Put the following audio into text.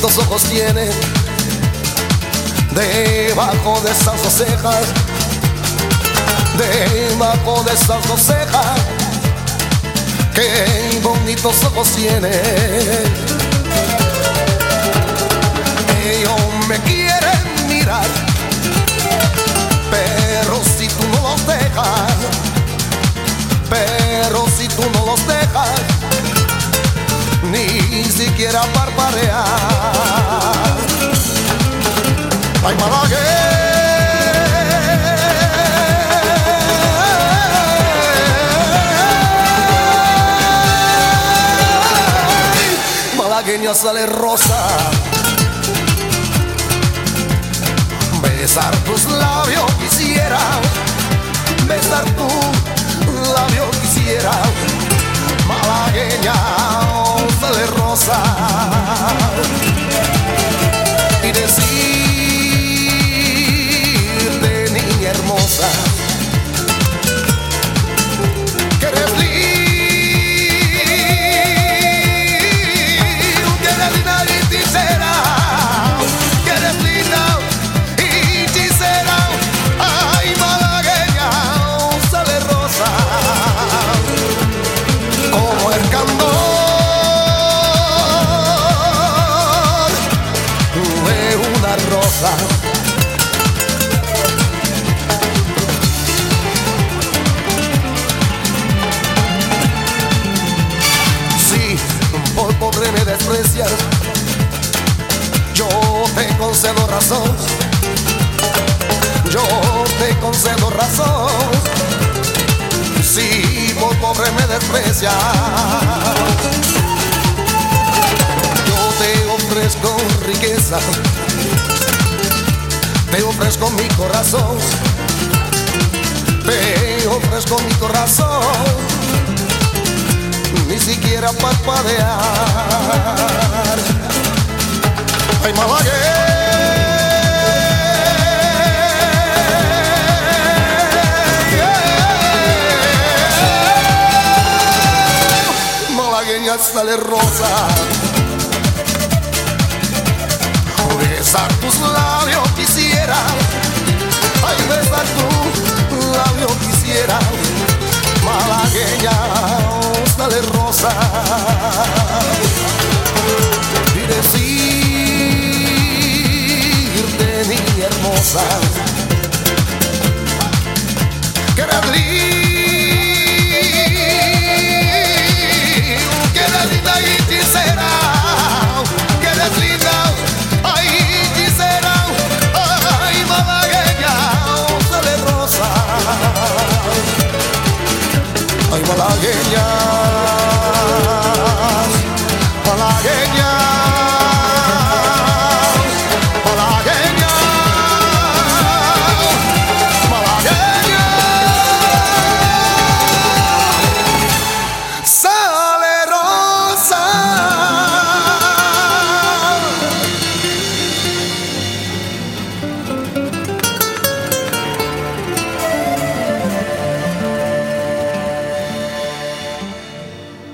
bonitos ojos tiene debajo de esas dos cejas, debajo de esas dos cejas. Qué bonitos ojos tiene. Ellos me quieren mirar, pero si tú no los dejas, pero si tú no los dejas, ni siquiera parpadear. Ay, malagueña sale rosa. Besar tus labios quisiera, besar tu labio quisiera. Malagueña sale rosa. Y decirte, niña hermosa, que eres linda y hechicera, que eres linda y hechicera. Ay, malagueña sale rosa, como el candor de una rosa. Si por pobre me desprecias, yo te concedo razón, yo te concedo razón. Si por pobre me desprecias, yo te ofrezco riqueza, te ofrezco mi corazón, te ofrezco mi corazón, ni siquiera parpadear. Ay, malagueña sale rosa. Besar tus labios quisiera, ay, besar tu labio quisiera. Malagueña sale rosa. Y decirte, niña hermosa, que eres linda y hechicera, que eres linda, ay, hechicera. Ay, malagueña sale rosa. Ay, malagueña